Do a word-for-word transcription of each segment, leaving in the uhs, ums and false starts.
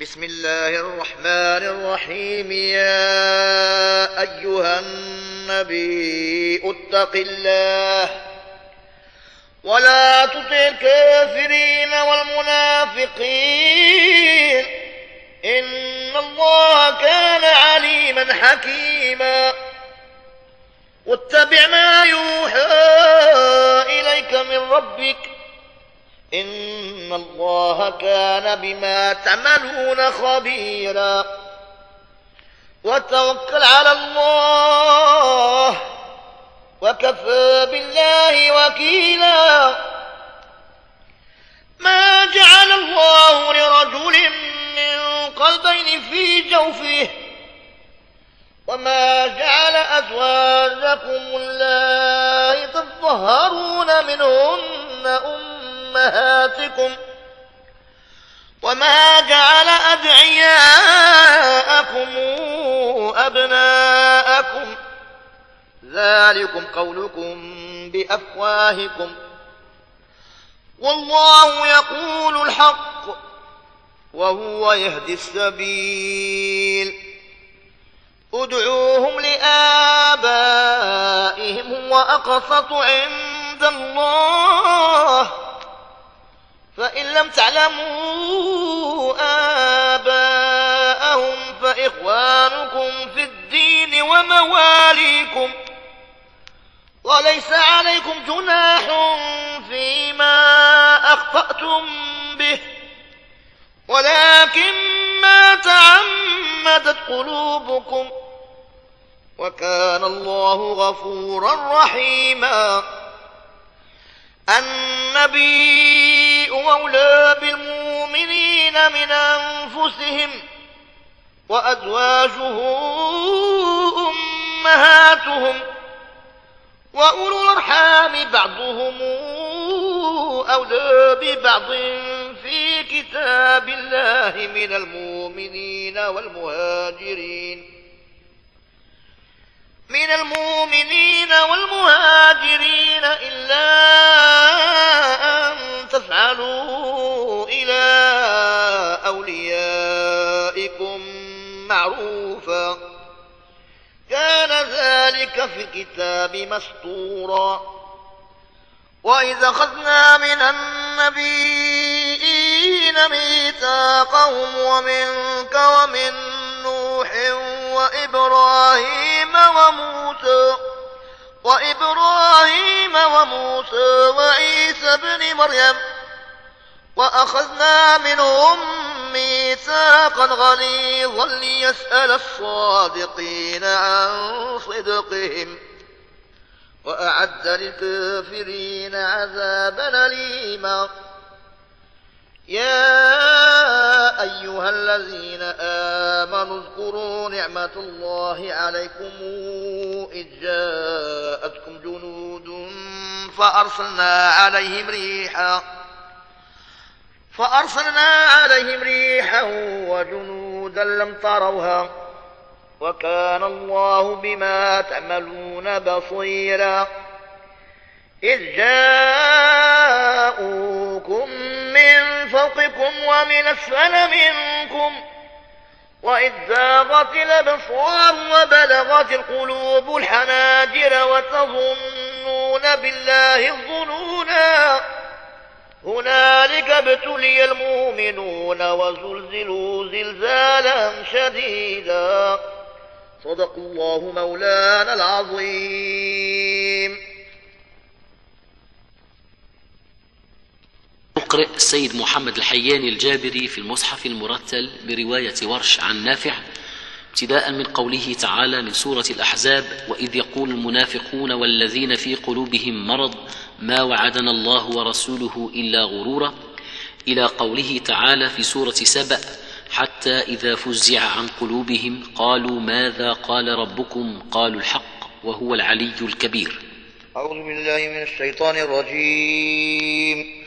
بسم الله الرحمن الرحيم. يا أيها النبي اتق الله ولا تطع الكافرين والمنافقين إن الله كان عليما حكيما. واتبع ما يوحى إليك من ربك إن الله كان بما تعملون خبيرا. وتوكل على الله وكفى بالله وكيلا. ما جعل الله لرجل من قلبين في جوفه وما جعل أزواجكم اللائي تظهرون منهن أمهاتكم وما جعل أدعياءكم أبناءكم ذلكم قولكم بأفواهكم والله يقول الحق وهو يهدي السبيل. ادعوهم لآبائهم هو أقسط عند الله فإن لم تعلموا آباءهم فإخوانكم في الدين ومواليكم وليس عليكم جناح فيما أخطأتم به ولكن ما تعمدت قلوبكم وكان الله غفورا رحيما. النبي أولى بالمؤمنين من أنفسهم وأزواجه أمهاتهم وأولو الأرحام بعضهم أولى ببعض في كتاب الله من المؤمنين والمهاجرين من المؤمنين والمهاجرين إلا أن تفعلوا إلى أوليائكم معروفا كان ذلك في الكتاب مسطورا. وإذا أخذنا من النبيين ميثاقهم ومنك ومن نوح وإبراهيم وموسى وإبراهيم وموسى وعيسى ابن مريم وأخذنا منهم ميثاقا غليظا ليسأل الصادقين عن صدقهم وأعد للكافرين عذابا أليما. يا أيها الذين آمنوا اذكروا نعمة الله عليكم إذ جاءتكم جنود فأرسلنا عليهم ريحا فأرسلنا عليهم ريحا وجنودا لم تروها وكان الله بما تعملون بصيرا. إذ جاءوكم من فوقكم ومن أسفل منكم وإذ زاغت الأبصار وبلغت القلوب الحناجر وتظنون بالله الظنونا هنالك ابتلي المؤمنون وزلزلوا زلزالا شديدا. صدق الله مولانا العظيم. مقرئ السيد محمد الحياني الجابري في المصحف المرتل برواية ورش عن نافع ابتداء من قوله تعالى من سورة الأحزاب وإذ يقول المنافقون والذين في قلوبهم مرض ما وعدنا الله ورسوله إلا غرورا إلى قوله تعالى في سورة سبأ حتى إذا فزع عن قلوبهم قالوا ماذا قال ربكم قالوا الحق وهو العلي الكبير. أعوذ بالله من الشيطان الرجيم.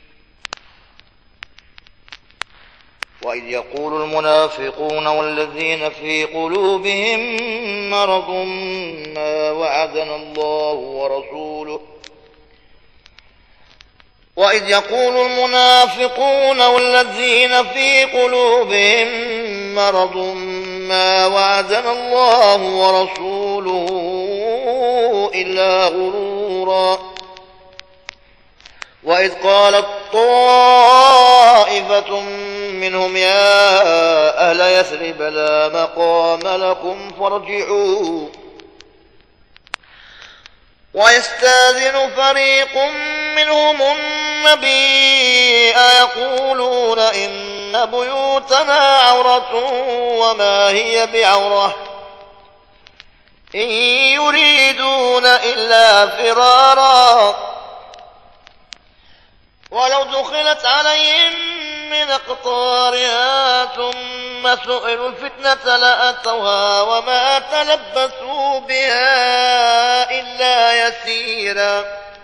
وإذ يقول المنافقون والذين في قلوبهم مرض ما وعدنا الله ورسوله وإذ يقول المنافقون والذين في قلوبهم مرض ما وعدنا الله ورسوله إلا غرورا وإذ قالت طائفة منهم يا أهل يثرب لا مقام لكم فارجعوا ويستاذن فريق منهم النبي يقولون إن بيوتنا عورة وما هي بعورة إن يريدون إلا فرارا ولو دخلت عليهم من أقطارها ثم سئلوا الفتنة لأتوها وما تلبثوا بها إلا يسيرا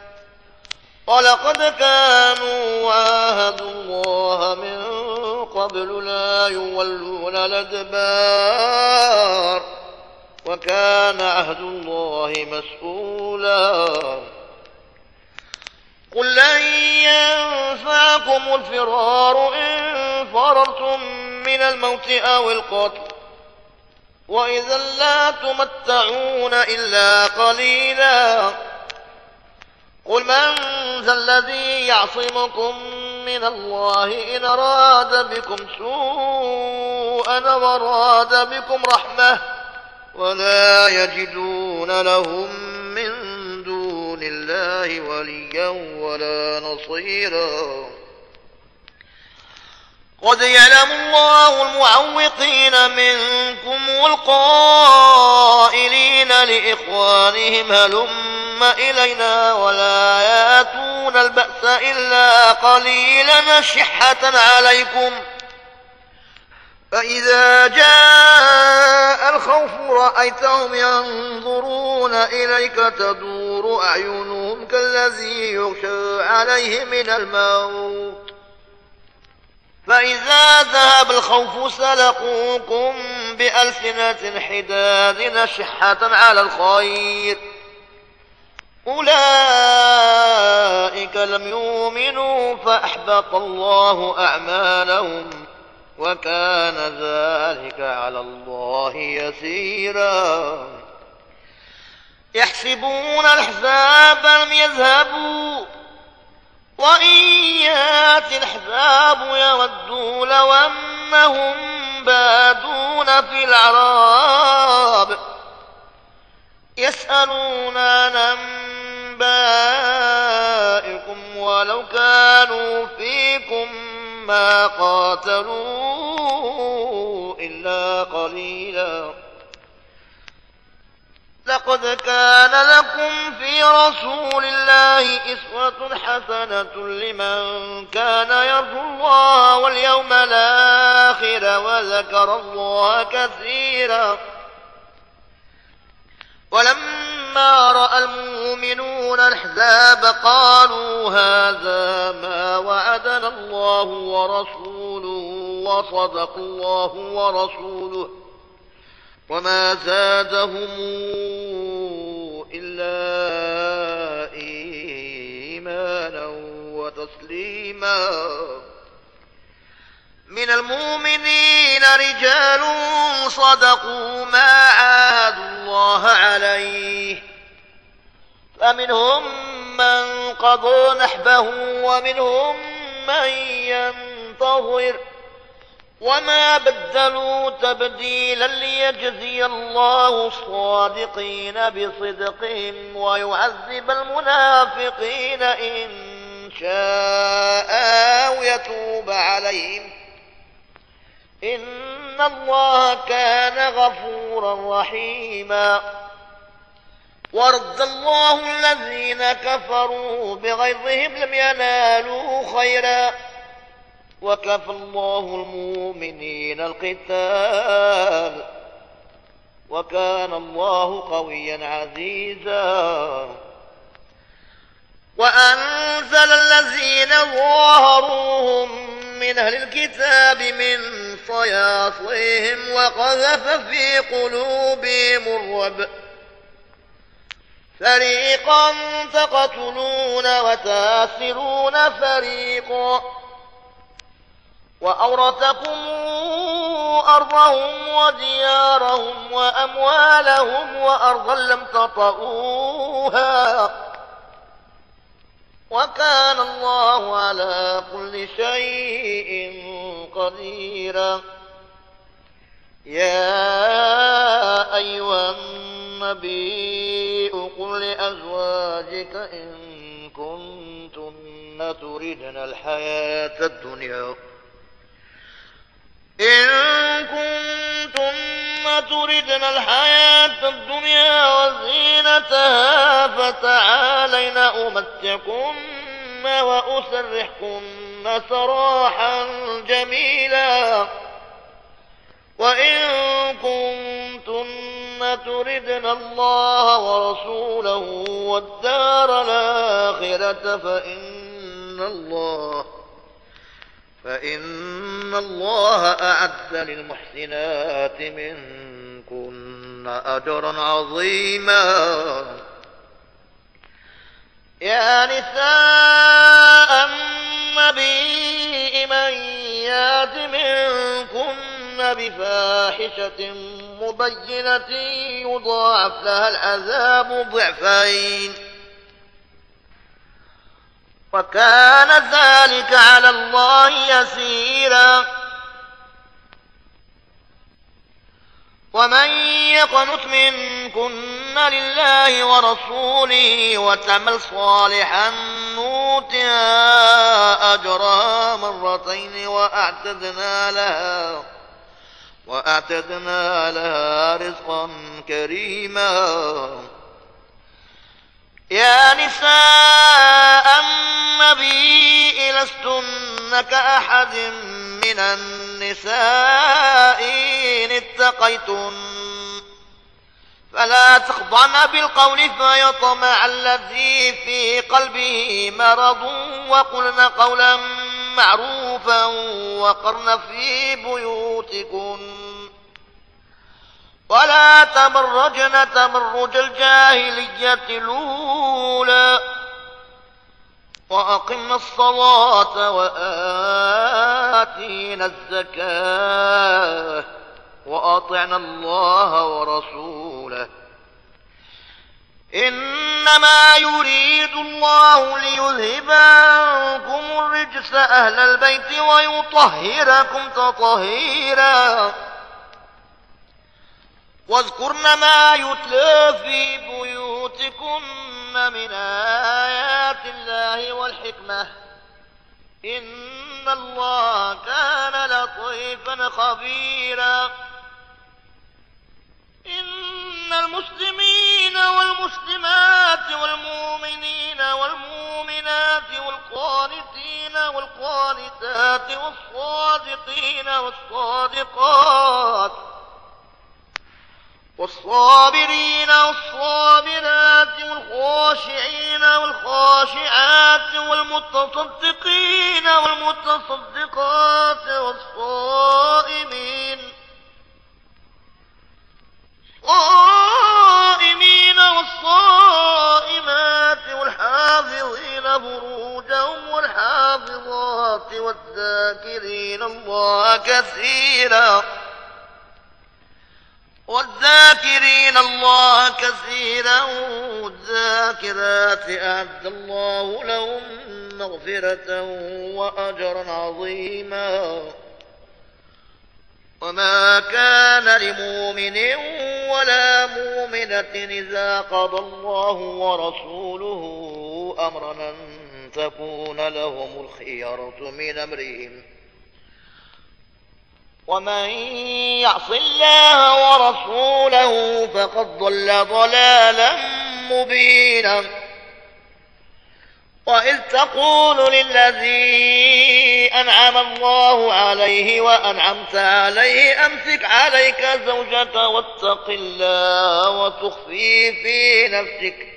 ولقد كانوا عاهدوا الله من قبل لا يولون الأدبار وكان عهد الله مسؤولا قل لن ينفعكم الفرار إن فررتم من الموت أو القتل وإذا لا تمتعون إلا قليلا قل من ذا الذي يعصمكم من الله إن أراد بكم سوءا وأراد بكم رحمة ولا يجدون لهم من دون الله وليا ولا نصيرا قد يعلم الله المعوقين منكم والقائلين لإخوانهم هلم إلينا ولا يأتون البأس إلا قليلا شحة عليكم فإذا جاء الخوف رأيتهم ينظرون إليك تدور أعينهم كالذي يغشى عليه من الموت فإذا ذهب الخوف سلقوكم بألسنة حداد أشحة على الخير أولئك لم يؤمنوا فأحبط الله أعمالهم وكان ذلك على الله يسيرا يحسبون الأحزاب لم يذهبوا وإن يأتي الأحزاب يودوا لو أنهم بادون في الأعراب يسألون عن أنبائكم ولو كانوا فيكم ما قاتلوا إلا قليلا لقد كان لكم في رسول الله أسوة حسنة لمن كان يرجو الله واليوم الآخر وذكر الله كثيرا ولما رأى المؤمنون الأحزاب قالوا هذا ما وعدنا الله ورسوله وصدق الله ورسوله وما زادهم إلا إيمانا وتسليما من المؤمنين رجال صدقوا ما عاهدوا الله عليه فمنهم من قضى نحبه ومنهم من ينتظر وما بدلوا تبديلا ليجزي الله الصادقين بصدقهم ويعذب المنافقين إن شاء أو يتوب عليهم إن الله كان غفورا رحيما ورد الله الذين كفروا بغيظهم لم ينالوا خيرا وكفى الله المؤمنين القتال وكان الله قويا عزيزا وأنزل الذين ظاهروهم من أهل الكتاب من صياصيهم وقذف في قلوبهم الرعب فريقا تقتلون وتاسرون فريقا وأورثكم أرضهم وديارهم وأموالهم وأرضا لم تطئوها وكان الله على كل شيء قديرا. يا أيها النبي قل لأزواجك إن كنتن تردن الحياة الدنيا إن كنتن تردن الحياة الدنيا وزينتها فتعالين أمتعكن وأسرحكن سراحا جميلا وإن كنتن تردن الله ورسوله والدار الآخرة فإن الله فإن الله أعد للمحسنات منكن أجرا عظيما. يا نساء النبي من يات منكن بفاحشة مبينة يضاعف لها العذاب ضعفين وكان ذلك على الله يسيرا. ومن يقنت منكن لله ورسوله وتعمل صالحا نؤتها أجرها مرتين وأعتدنا لها وأعتدنا لها رزقا كريما. يا نساء النبي لستن كأحد من النساء إن اتقيتن فلا تخضعن بالقول فيطمع الذي في قلبه مرض وقلن قولا معروفا وقرن في بيوتكن ولا تبرجن تبرج الجاهلية الأولى وأقمنا الصلاة وآتينا الزكاة وأطعنا الله ورسوله إنما يريد الله ليذهب عنكم الرجس أهل البيت ويطهركم تطهيرا. واذكرن ما يتلى في بيوتكن من آيات الله والحكمة إن الله كان لطيفا خبيرا. إن المسلمين والمسلمات والمؤمنين والمؤمنات والقانتين والقانتات والصادقين والصادقات والصابرين والصابرات والخاشعين والخاشعات والمتصدقين والمتصدقات والصائمين الصائمين والصائمات والحافظين فروجهم والحافظات والذاكرين الله كثيرا والذاكرين الله كثيرا والذاكرات أعد الله لهم مغفرة وأجرا عظيما. وما كان لمؤمن ولا مؤمنة إذا قضى الله ورسوله أمرا أن تكون لهم الخيرة من أمرهم ومن يعص الله ورسوله فقد ضل ضلالا مبينا. وإذ تقول للذي أنعم الله عليه وأنعمت عليه أمسك عليك زوجك واتق الله وتخفي في نفسك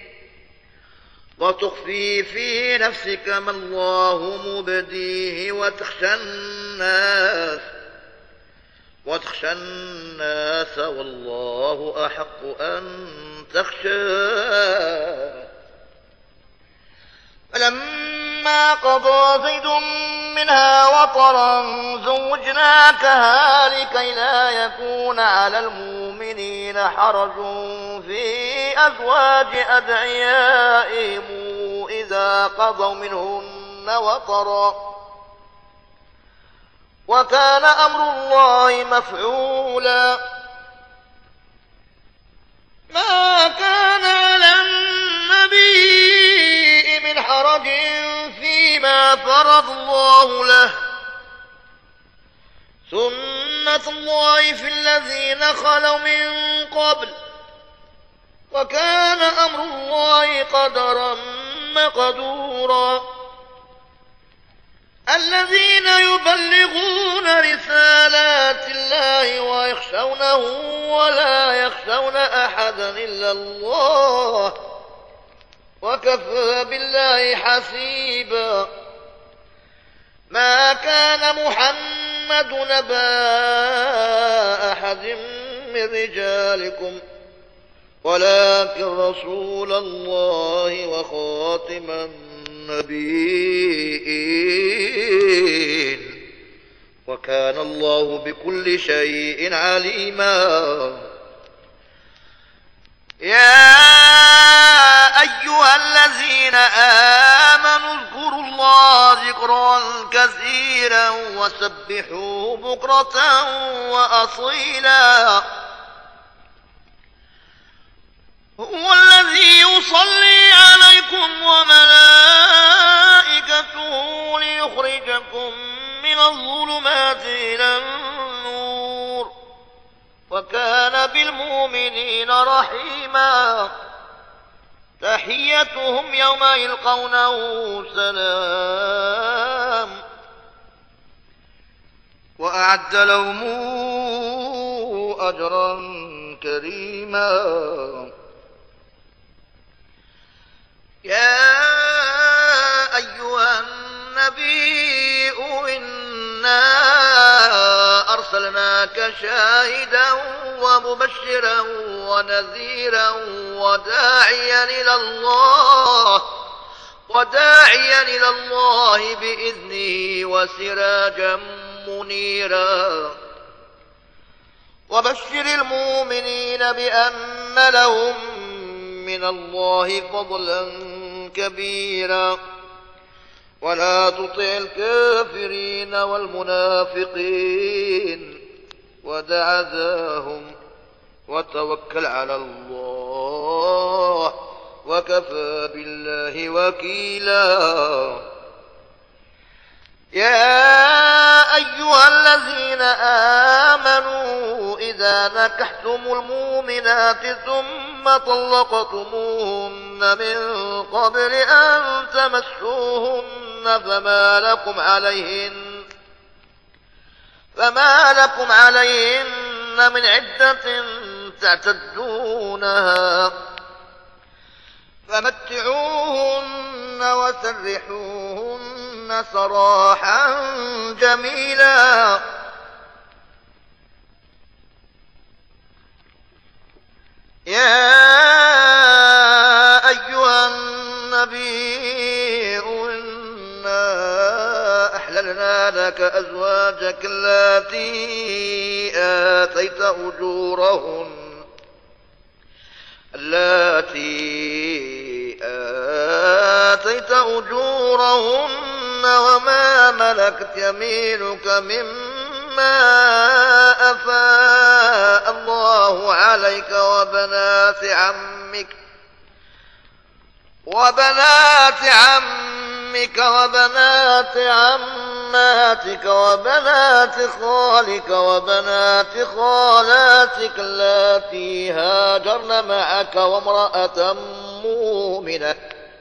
وتخفي في نفسك ما الله مبديه وتخشى الناس وتخشى الناس والله أحق أن تخشاه. فلما قضى زيد منها وطرا زوجناكها لكي لا يكون على المؤمنين حرج في أزواج أدعيائهم إذا قضوا منهن وطرا، وكان أمر الله مفعولا. ما كان على النبي من حرج فيما فرض الله له، سنة الله في الذين خلوا من قبل، وكان أمر الله قدرا مقدورا. الذين يبلغون رسالات الله ويخشونه ولا يخشون أحدا إلا الله، وكفى بالله حسيبا. ما كان محمد نبا أحد من رجالكم ولكن رسول الله وخاتم النبيين، وكان الله بكل شيء عليما. يا أيها الذين آمنوا اذكروا الله ذكرا كثيرا وسبحوه بكرة وأصيلا. هو الذي يصلي عليكم وملائكته ليخرجكم من الظلمات إلى النور، وكان بالمؤمنين رحيما. تحيتهم يوم يلقونه سلام، وأعد لهم أجرا كريما. يا أيها النبي إنا أرسلناك شاهدا ومبشرا ونذيرا وداعيا إلى الله وداعيا إلى الله بإذنه وسراجا منيرا. وبشر المؤمنين بأن لهم من الله فضلا كبيرا. ولا تطع الكافرين والمنافقين ودع ذاهم وتوكل على الله وكفى بالله وكيلا. يا أيها الذين آمنوا إذا نكحتم المؤمنات ثم طلقتموهن من قبل أن تمسوهن فما لكم عليهن فما لكم عليهن من عدة تعتدونها، فمتعوهن وسرحوهن سراحا جميلا. يا أيها النبي إنا أحللنا لك أزواجك التي آتيت أجورهن التي آتيت أجورهن وما ملكت يمينك مما أفاء الله عليك وبنات عمك وبنات عمك وبنات عماتك وبنات خالك وبنات خالاتك اللاتي هاجرن معك وامرأة مؤمنة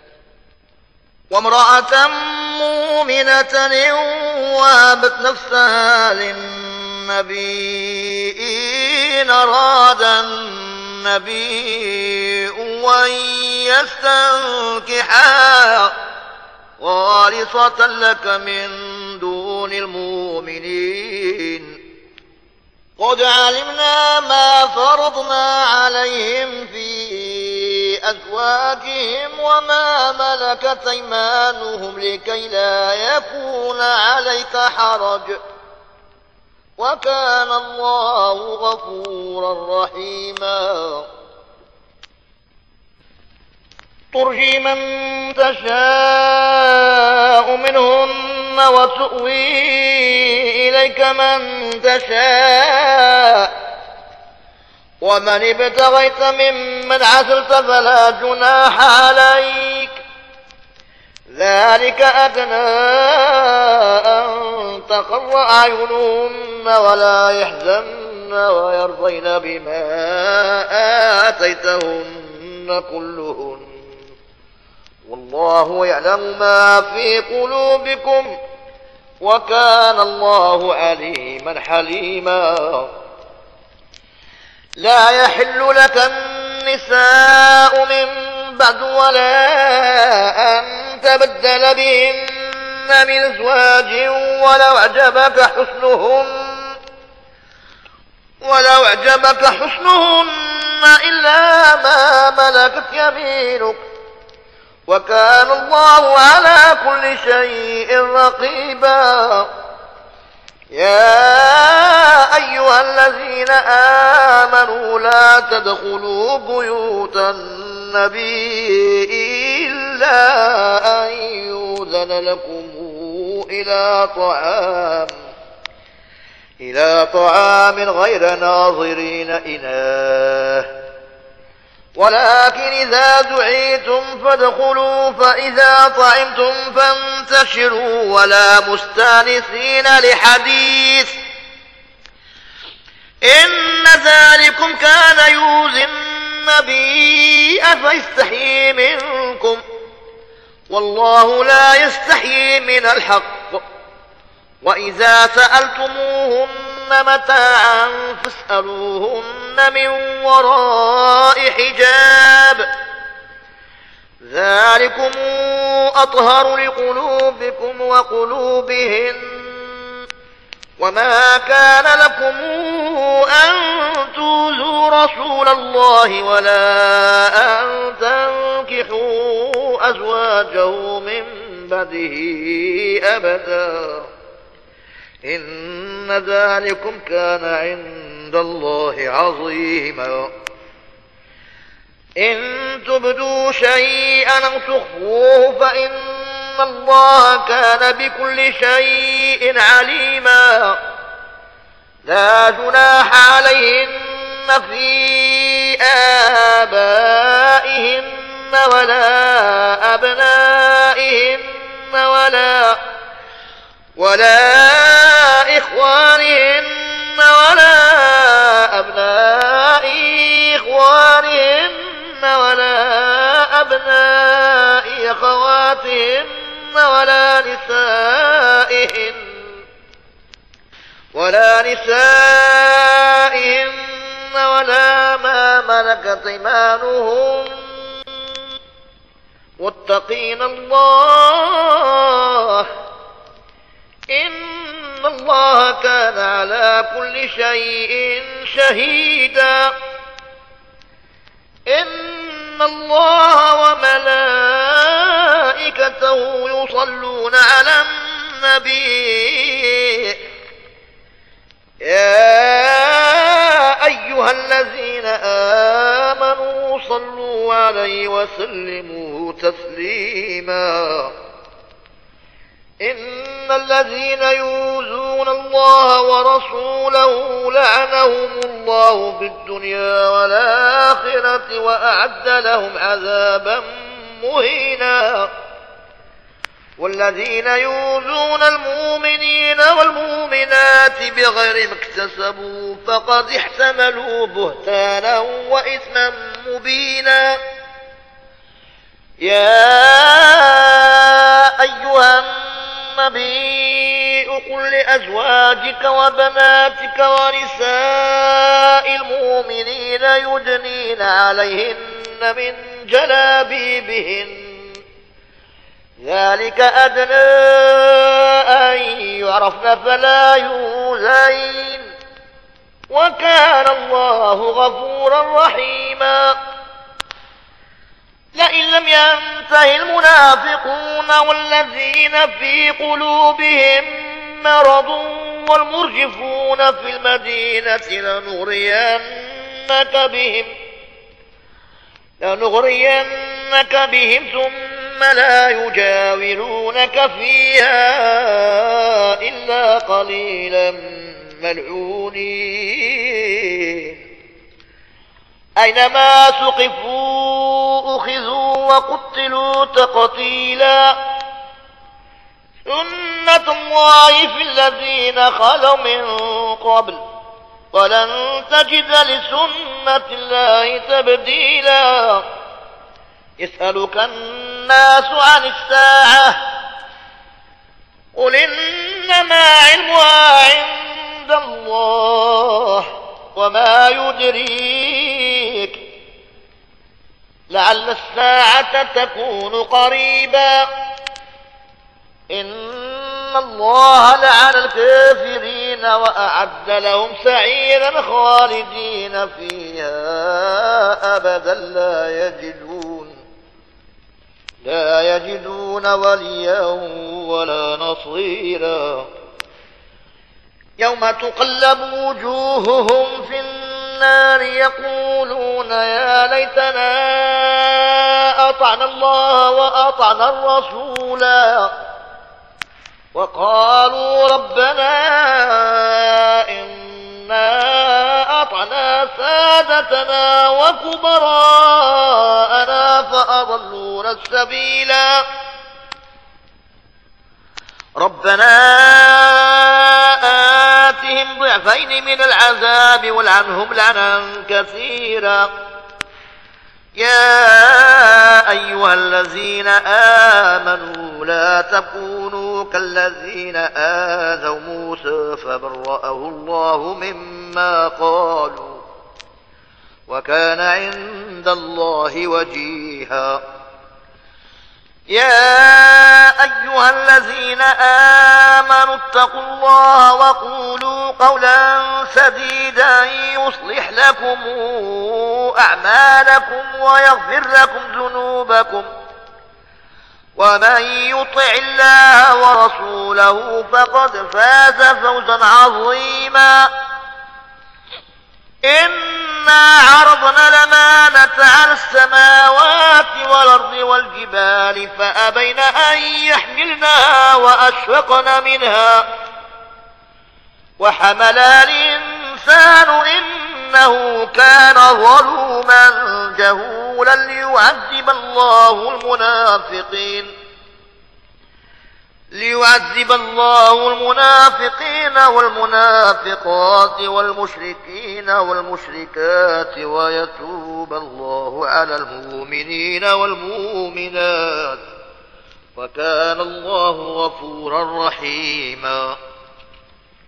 وامرأة مؤمنة وهبت نفسها للنبي إن أراد النبي أن يستنكحا وارثة لك من دون المؤمنين. قد علمنا ما فرضنا عليهم في أزواجهم وما ملكت أيمانهم لكي لا يكون عليك حرج وكان الله غفورا رحيما ترجي من تشاء منهن وتؤوي إليك من تشاء ومن ابتغيت ممن عزلت فلا جناح عليك ذلك أدنى أن تقر أعينهن ولا يحزن ويرضين بما آتيتهن كلهن والله يعلم ما في قلوبكم وكان الله عليما حليما لا يحل لك النساء من بعد ولا أن تبدل بهن من أزواج ولو أعجبك حسنهن ولو أعجبك حسنهن إلا ما ملكت يمينك وكان الله على كل شيء رقيبا يا أيها الذين آمنوا لا تدخلوا بيوت النبي إلا أن يؤذن لكم إلى طعام إلى طعام غير ناظرين إناه ولكن إذا دعيتم فادخلوا فإذا طعمتم فانتشروا ولا مستانسين لحديث إن ذلكم كان يؤذي النبي فيستحيي منكم والله لا يستحيي من الحق وإذا سألتموهن متاعا فاسألوهن من وراء حجاب ذلكم أطهر لقلوبكم وقلوبهن وما كان لكم أن تؤذوا رسول الله ولا أن تنكحوا أزواجه من بعده أبدا إن ذلكم كان عند الله عظيما إن تبدوا شيئا أو تخفوه فإن الله كان بكل شيء عليما لا جناح عليهن في آبائهن ولا أبنائهن ولا ولا إخوانهن ولا أبناء إخوانهن ولا أبناء أخواتهن ولا نسائهن ولا نسائهن ولا ما ملكت أيمانهن واتقين الله إن الله كان على كل شيء شهيدا إن الله وملائكته يصلون على النبي يا أيها الذين آمنوا صلوا عليه وسلموا تسليما إن الذين يؤذون الله ورسوله لعنهم الله في الدنيا والآخرة وأعد لهم عذابا مهينا والذين يؤذون المؤمنين والمؤمنات بغير ما اكتسبوا فقد احتملوا بهتانا وإثما مبينا يا أيها النبي قل لأزواجك وبناتك ونساء المؤمنين يدنين عليهن من جلابيبهن ذلك أدنى أن يعرفن فلا يؤذين وكان الله غفورا رحيما. لئن لم ينته المنافقون والذين في قلوبهم مرض والمرجفون في المدينة لنغرينك بهم لنغرينك بهم ثم لا يجاورونك فيها إلا قليلا ملعونين. أينما ثقفوا أخذوا وقتلوا تقتيلا. سنة الله في الذين خلوا من قبل ولن تجد لسنة الله تبديلا. يسألك الناس عن الساعة قل إنما علمها عند الله وما يدريك لعل الساعة تكون قريبا. إن الله لعن الكافرين وأعد لهم سعيرا خالدين فيها أبدا لا يجدون لا يجدون وليا ولا نصيرا. يوم تقلب وجوههم في النار يقولون يا ليتنا أطعنا الله وأطعنا الرسولا وقالوا ربنا إنا أطعنا سادتنا وكبراءنا فأضلونا السبيلا. ربنا آتهم ضعفين من العذاب والعنهم لعنا كثيرا. يا أيها الذين آمنوا لا تكونوا كالذين آذوا موسى فبرأه الله مما قالوا وكان عند الله وجيها. يا أيها الذين آمنوا اتقوا الله وقولوا قولا سديدا يصلح لكم أعمالكم ويغفر لكم ذنوبكم ومن يطع الله ورسوله فقد فاز فوزا عظيما. إنا عرضنا الأمانة على السماوات والأرض والجبال فأبين أن يحملنها وأشفقن منها وحملها الإنسان إنه كان ظلوما جهولا. ليعذب الله المنافقين ليعذب الله المنافقين والمنافقات والمشركين والمشركات ويتوب الله على المؤمنين والمؤمنات وكان الله غفورا رحيما.